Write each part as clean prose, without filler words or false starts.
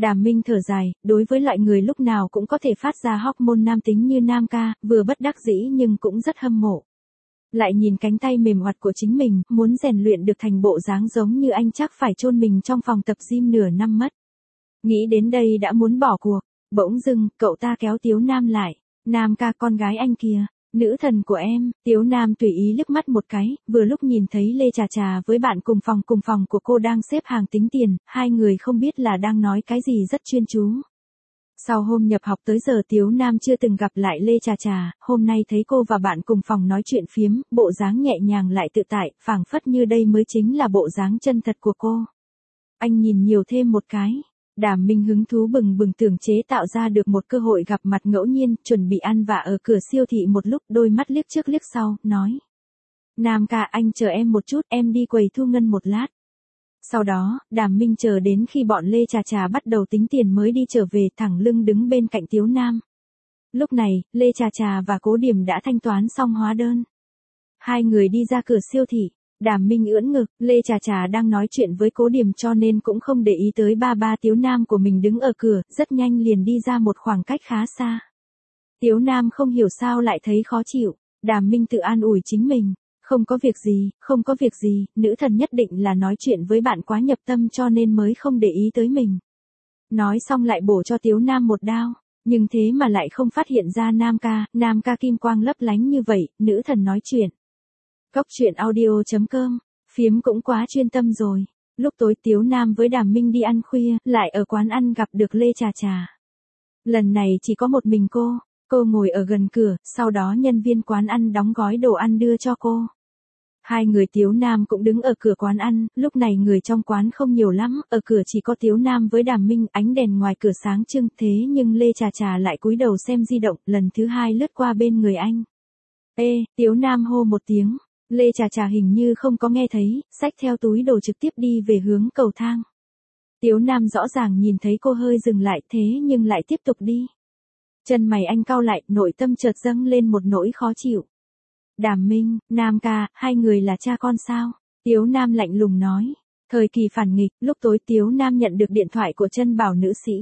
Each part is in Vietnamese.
Đàm Minh thở dài, đối với loại người lúc nào cũng có thể phát ra hormone nam tính như Nam ca, vừa bất đắc dĩ nhưng cũng rất hâm mộ. Lại nhìn cánh tay mềm oặt của chính mình, muốn rèn luyện được thành bộ dáng giống như anh chắc phải chôn mình trong phòng tập gym nửa năm mất. Nghĩ đến đây đã muốn bỏ cuộc, bỗng dưng, cậu ta kéo Tiếu Nam lại. Nam ca, con gái anh kìa, nữ thần của em. Tiếu Nam tùy ý liếc mắt một cái, vừa lúc nhìn thấy Lê Trà Trà với bạn cùng phòng của cô đang xếp hàng tính tiền, hai người không biết là đang nói cái gì rất chuyên chú. Sau hôm nhập học tới giờ Tiếu Nam chưa từng gặp lại Lê Trà Trà, hôm nay thấy cô và bạn cùng phòng nói chuyện phiếm, bộ dáng nhẹ nhàng lại tự tại, phảng phất như đây mới chính là bộ dáng chân thật của cô. Anh nhìn nhiều thêm một cái. Đàm Minh hứng thú bừng bừng tưởng chế tạo ra được một cơ hội gặp mặt ngẫu nhiên, chuẩn bị ăn vạ ở cửa siêu thị một lúc, đôi mắt liếc trước liếc sau, nói. Nam ca, anh chờ em một chút, em đi quầy thu ngân một lát. Sau đó, Đàm Minh chờ đến khi bọn Lê Trà Trà bắt đầu tính tiền mới đi trở về, thẳng lưng đứng bên cạnh Tiếu Nam. Lúc này, Lê Trà Trà và Cố Điểm đã thanh toán xong hóa đơn. Hai người đi ra cửa siêu thị. Đàm Minh ưỡn ngực, Lê Trà Trà đang nói chuyện với Cố Điểm cho nên cũng không để ý tới ba Tiếu Nam của mình đứng ở cửa, rất nhanh liền đi ra một khoảng cách khá xa. Tiếu Nam không hiểu sao lại thấy khó chịu, Đàm Minh tự an ủi chính mình, không có việc gì, nữ thần nhất định là nói chuyện với bạn quá nhập tâm cho nên mới không để ý tới mình. Nói xong lại bổ cho Tiếu Nam một đao, nhưng thế mà lại không phát hiện ra Nam ca kim quang lấp lánh như vậy, nữ thần nói chuyện. Cốc truyện audio.com, phiếm cũng quá chuyên tâm rồi. Lúc tối Tiếu Nam với Đàm Minh đi ăn khuya, lại ở quán ăn gặp được Lê Trà Trà. Lần này chỉ có một mình cô ngồi ở gần cửa, sau đó nhân viên quán ăn đóng gói đồ ăn đưa cho cô. Hai người Tiếu Nam cũng đứng ở cửa quán ăn, lúc này người trong quán không nhiều lắm, ở cửa chỉ có Tiếu Nam với Đàm Minh, ánh đèn ngoài cửa sáng trưng, thế nhưng Lê Trà Trà lại cúi đầu xem di động, lần thứ hai lướt qua bên người anh. Ê, Tiếu Nam hô một tiếng. Lê Trà Trà hình như không có nghe thấy, xách theo túi đồ trực tiếp đi về hướng cầu thang. Tiếu Nam rõ ràng nhìn thấy cô hơi dừng lại thế nhưng lại tiếp tục đi. Chân mày anh cau lại, nội tâm chợt dâng lên một nỗi khó chịu. Đàm Minh, Nam ca, hai người là cha con sao? Tiếu Nam lạnh lùng nói. Thời kỳ phản nghịch, lúc tối Tiếu Nam nhận được điện thoại của Chân Bảo nữ sĩ.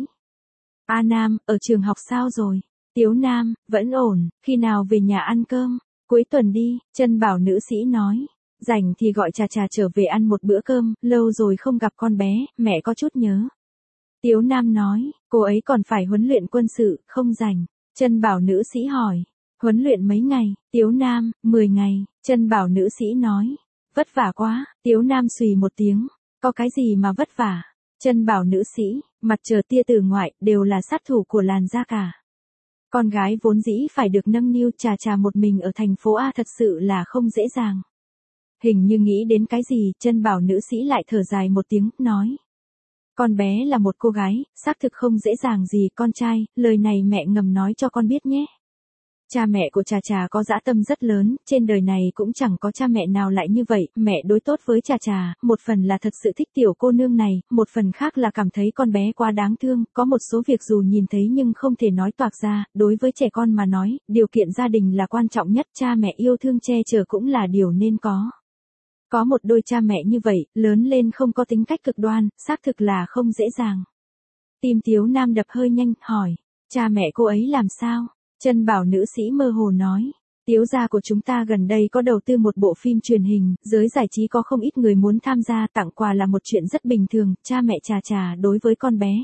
A Nam, ở trường học sao rồi? Tiếu Nam, vẫn ổn, khi nào về nhà ăn cơm? Cuối tuần đi, Chân Bảo nữ sĩ nói. Rảnh thì gọi Trà Trà trở về ăn một bữa cơm, lâu rồi không gặp con bé, mẹ có chút nhớ. Tiếu Nam nói, cô ấy còn phải huấn luyện quân sự, không rảnh. Chân Bảo nữ sĩ hỏi, huấn luyện mấy ngày? Tiếu Nam, 10 ngày, Chân Bảo nữ sĩ nói. Vất vả quá, Tiếu Nam xùy một tiếng, có cái gì mà vất vả? Chân Bảo nữ sĩ, mặt trời tia tử ngoại, đều là sát thủ của làn da cả. Con gái vốn dĩ phải được nâng niu, Trà Trà một mình ở thành phố A thật sự là không dễ dàng. Hình như nghĩ đến cái gì, Chân Bảo nữ sĩ lại thở dài một tiếng, nói. Con bé là một cô gái, xác thực không dễ dàng gì, con trai, lời này mẹ ngầm nói cho con biết nhé. Cha mẹ của Trà Trà có dã tâm rất lớn, trên đời này cũng chẳng có cha mẹ nào lại như vậy, mẹ đối tốt với Trà Trà, một phần là thật sự thích tiểu cô nương này, một phần khác là cảm thấy con bé quá đáng thương, có một số việc dù nhìn thấy nhưng không thể nói toạc ra, đối với trẻ con mà nói, điều kiện gia đình là quan trọng nhất, cha mẹ yêu thương che chở cũng là điều nên có. Có một đôi cha mẹ như vậy, lớn lên không có tính cách cực đoan, xác thực là không dễ dàng. Tim Tiếu Nam đập hơi nhanh, hỏi, cha mẹ cô ấy làm sao? Chân Bảo nữ sĩ mơ hồ nói, Tiếu gia của chúng ta gần đây có đầu tư một bộ phim truyền hình, giới giải trí có không ít người muốn tham gia, tặng quà là một chuyện rất bình thường, cha mẹ Trà Trà đối với con bé.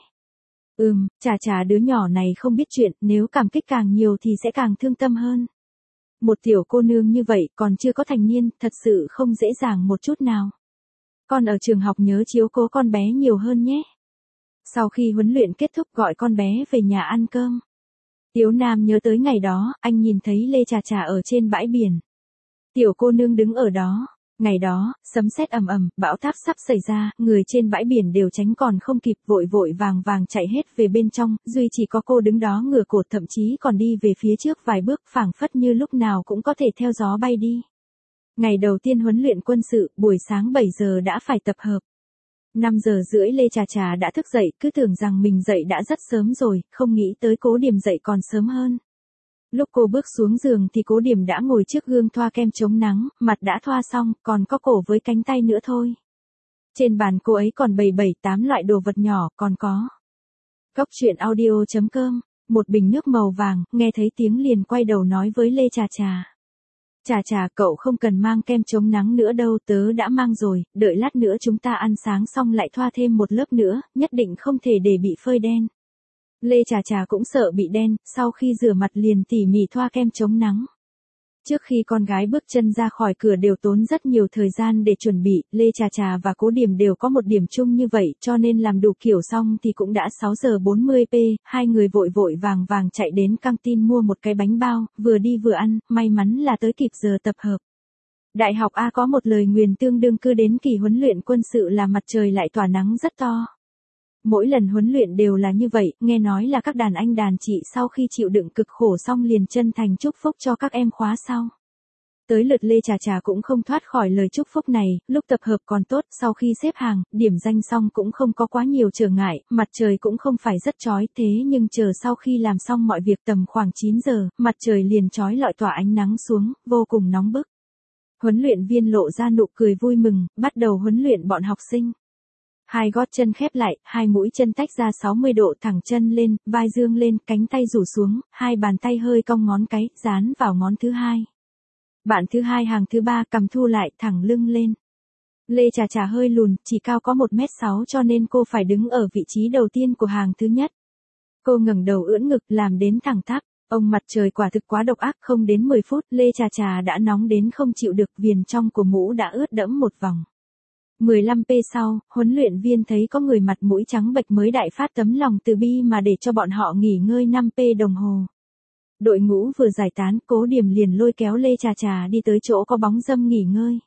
Trà Trà đứa nhỏ này không biết chuyện, nếu cảm kích càng nhiều thì sẽ càng thương tâm hơn. Một tiểu cô nương như vậy còn chưa có thành niên, thật sự không dễ dàng một chút nào. Con ở trường học nhớ chiếu cố con bé nhiều hơn nhé. Sau khi huấn luyện kết thúc gọi con bé về nhà ăn cơm. Tiếu Nam nhớ tới ngày đó, anh nhìn thấy Lê Trà Trà ở trên bãi biển. Tiểu cô nương đứng ở đó. Ngày đó, sấm sét ầm ầm, bão táp sắp xảy ra, người trên bãi biển đều tránh còn không kịp, vội vội vàng chạy hết về bên trong, duy chỉ có cô đứng đó ngửa cổ, thậm chí còn đi về phía trước vài bước, phảng phất như lúc nào cũng có thể theo gió bay đi. Ngày đầu tiên huấn luyện quân sự, buổi sáng 7 giờ đã phải tập hợp. 5 giờ rưỡi Lê Trà Trà đã thức dậy, cứ tưởng rằng mình dậy đã rất sớm rồi, không nghĩ tới Cố Điểm dậy còn sớm hơn. Lúc cô bước xuống giường thì Cố Điểm đã ngồi trước gương thoa kem chống nắng, mặt đã thoa xong, còn có cổ với cánh tay nữa thôi. Trên bàn cô ấy còn bày 7-8 loại đồ vật nhỏ, còn có Cóc truyện audio.com, một bình nước màu vàng, nghe thấy tiếng liền quay đầu nói với Lê Trà Trà. Trà Trà, cậu không cần mang kem chống nắng nữa đâu, tớ đã mang rồi, đợi lát nữa chúng ta ăn sáng xong lại thoa thêm một lớp nữa, nhất định không thể để bị phơi đen. Lê Trà Trà cũng sợ bị đen, sau khi rửa mặt liền tỉ mỉ thoa kem chống nắng. Trước khi con gái bước chân ra khỏi cửa đều tốn rất nhiều thời gian để chuẩn bị, Lê Trà Trà và Cố Điểm đều có một điểm chung như vậy, cho nên làm đủ kiểu xong thì cũng đã 6 giờ 40 p, hai người vội vội vàng vàng chạy đến căng tin mua một cái bánh bao, vừa đi vừa ăn, may mắn là tới kịp giờ tập hợp. Đại học A có một lời nguyền tương đương cứ đến kỳ huấn luyện quân sự là mặt trời lại tỏa nắng rất to. Mỗi lần huấn luyện đều là như vậy, nghe nói là các đàn anh đàn chị sau khi chịu đựng cực khổ xong liền chân thành chúc phúc cho các em khóa sau. Tới lượt Lê Trà Trà cũng không thoát khỏi lời chúc phúc này, lúc tập hợp còn tốt, sau khi xếp hàng, điểm danh xong cũng không có quá nhiều trở ngại, mặt trời cũng không phải rất chói, thế nhưng chờ sau khi làm xong mọi việc tầm khoảng 9 giờ, mặt trời liền chói lọi tỏa ánh nắng xuống, vô cùng nóng bức. Huấn luyện viên lộ ra nụ cười vui mừng, bắt đầu huấn luyện bọn học sinh. Hai gót chân khép lại, hai mũi chân tách ra 60 độ, thẳng chân lên, vai dương lên, cánh tay rủ xuống, hai bàn tay hơi cong ngón cái, dán vào ngón thứ hai. Bạn thứ hai hàng thứ ba cầm thu lại, thẳng lưng lên. Lê Trà Trà hơi lùn, chỉ cao có 1m6 cho nên cô phải đứng ở vị trí đầu tiên của hàng thứ nhất. Cô ngẩng đầu ưỡn ngực làm đến thẳng tắp. Ông mặt trời quả thực quá độc ác, không đến 10 phút, Lê Trà Trà đã nóng đến không chịu được, viền trong của mũ đã ướt đẫm một vòng. 15p sau, huấn luyện viên thấy có người mặt mũi trắng bệch mới đại phát tấm lòng từ bi mà để cho bọn họ nghỉ ngơi 5p đồng hồ. Đội ngũ vừa giải tán, Cố Điểm liền lôi kéo Lê Trà Trà đi tới chỗ có bóng râm nghỉ ngơi.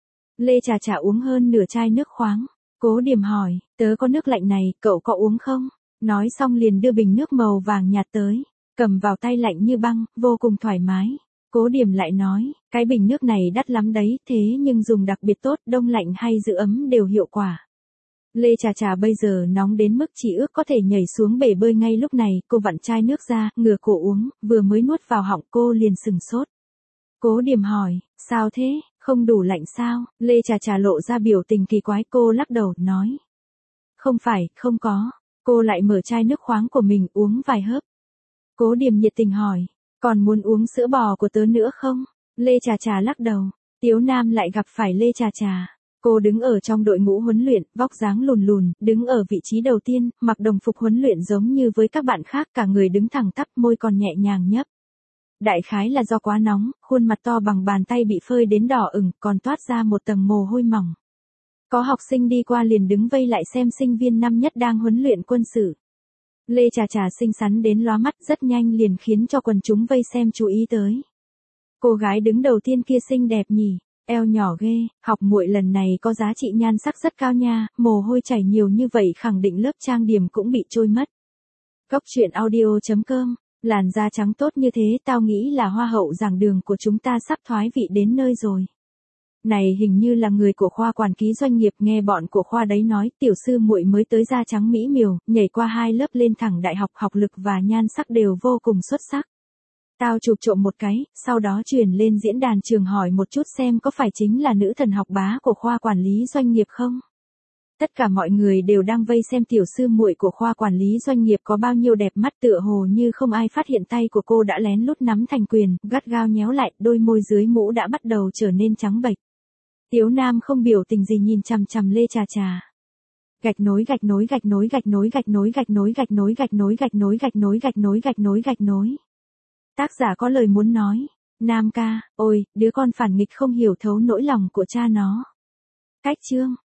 Lê Trà Trà uống hơn nửa chai nước khoáng. Cố Điểm hỏi, tớ có nước lạnh này, cậu có uống không? Nói xong liền đưa bình nước màu vàng nhạt tới, cầm vào tay lạnh như băng, vô cùng thoải mái. Cố Điểm lại nói, cái bình nước này đắt lắm đấy, thế nhưng dùng đặc biệt tốt, đông lạnh hay giữ ấm đều hiệu quả. Lê Trà Trà bây giờ nóng đến mức chỉ ước có thể nhảy xuống bể bơi ngay lúc này, cô vặn chai nước ra, ngửa cổ uống, vừa mới nuốt vào họng cô liền sừng sốt. Cố Điểm hỏi, sao thế, không đủ lạnh sao? Lê Trà Trà lộ ra biểu tình kỳ quái, cô lắc đầu, nói. Không phải, không có. Cô lại mở chai nước khoáng của mình uống vài hớp. Cố Điểm nhiệt tình hỏi, còn muốn uống sữa bò của tớ nữa không? Lê Trà Trà lắc đầu. Tiếu Nam lại gặp phải Lê Trà Trà. Cô đứng ở trong đội ngũ huấn luyện, vóc dáng lùn lùn, đứng ở vị trí đầu tiên, mặc đồng phục huấn luyện giống như với các bạn khác, cả người đứng thẳng tắp, môi còn nhẹ nhàng nhấp. Đại khái là do quá nóng, khuôn mặt to bằng bàn tay bị phơi đến đỏ ửng, còn toát ra một tầng mồ hôi mỏng. Có học sinh đi qua liền đứng vây lại xem sinh viên năm nhất đang huấn luyện quân sự. Lê Trà Trà xinh xắn đến lóa mắt, rất nhanh liền khiến cho quần chúng vây xem chú ý tới. Cô gái đứng đầu tiên kia xinh đẹp nhỉ, eo nhỏ ghê, học muội lần này có giá trị nhan sắc rất cao nha, mồ hôi chảy nhiều như vậy khẳng định lớp trang điểm cũng bị trôi mất. Cóc truyện audio.com, làn da trắng tốt như thế, tao nghĩ là hoa hậu giảng đường của chúng ta sắp thoái vị đến nơi rồi. Này hình như là người của khoa quản lý doanh nghiệp, nghe bọn của khoa đấy nói, tiểu sư muội mới tới da trắng mỹ miều, nhảy qua 2 lớp lên thẳng đại học, học lực và nhan sắc đều vô cùng xuất sắc. Tao chụp trộm một cái, sau đó truyền lên diễn đàn trường hỏi một chút xem có phải chính là nữ thần học bá của khoa quản lý doanh nghiệp không? Tất cả mọi người đều đang vây xem tiểu sư muội của khoa quản lý doanh nghiệp có bao nhiêu đẹp mắt, tựa hồ như không ai phát hiện tay của cô đã lén lút nắm thành quyền, gắt gao nhéo lại, đôi môi dưới mũ đã bắt đầu trở nên trắng bệch. Tiếu Nam không biểu tình gì nhìn chằm chằm Lê Trà Trà. Gạch nối gạch nối gạch nối gạch nối gạch nối gạch nối gạch nối gạch nối gạch nối gạch nối gạch nối gạch nối gạch nối. Tác giả có lời muốn nói. Nam ca, ôi, đứa con phản nghịch không hiểu thấu nỗi lòng của cha nó. Cách chương.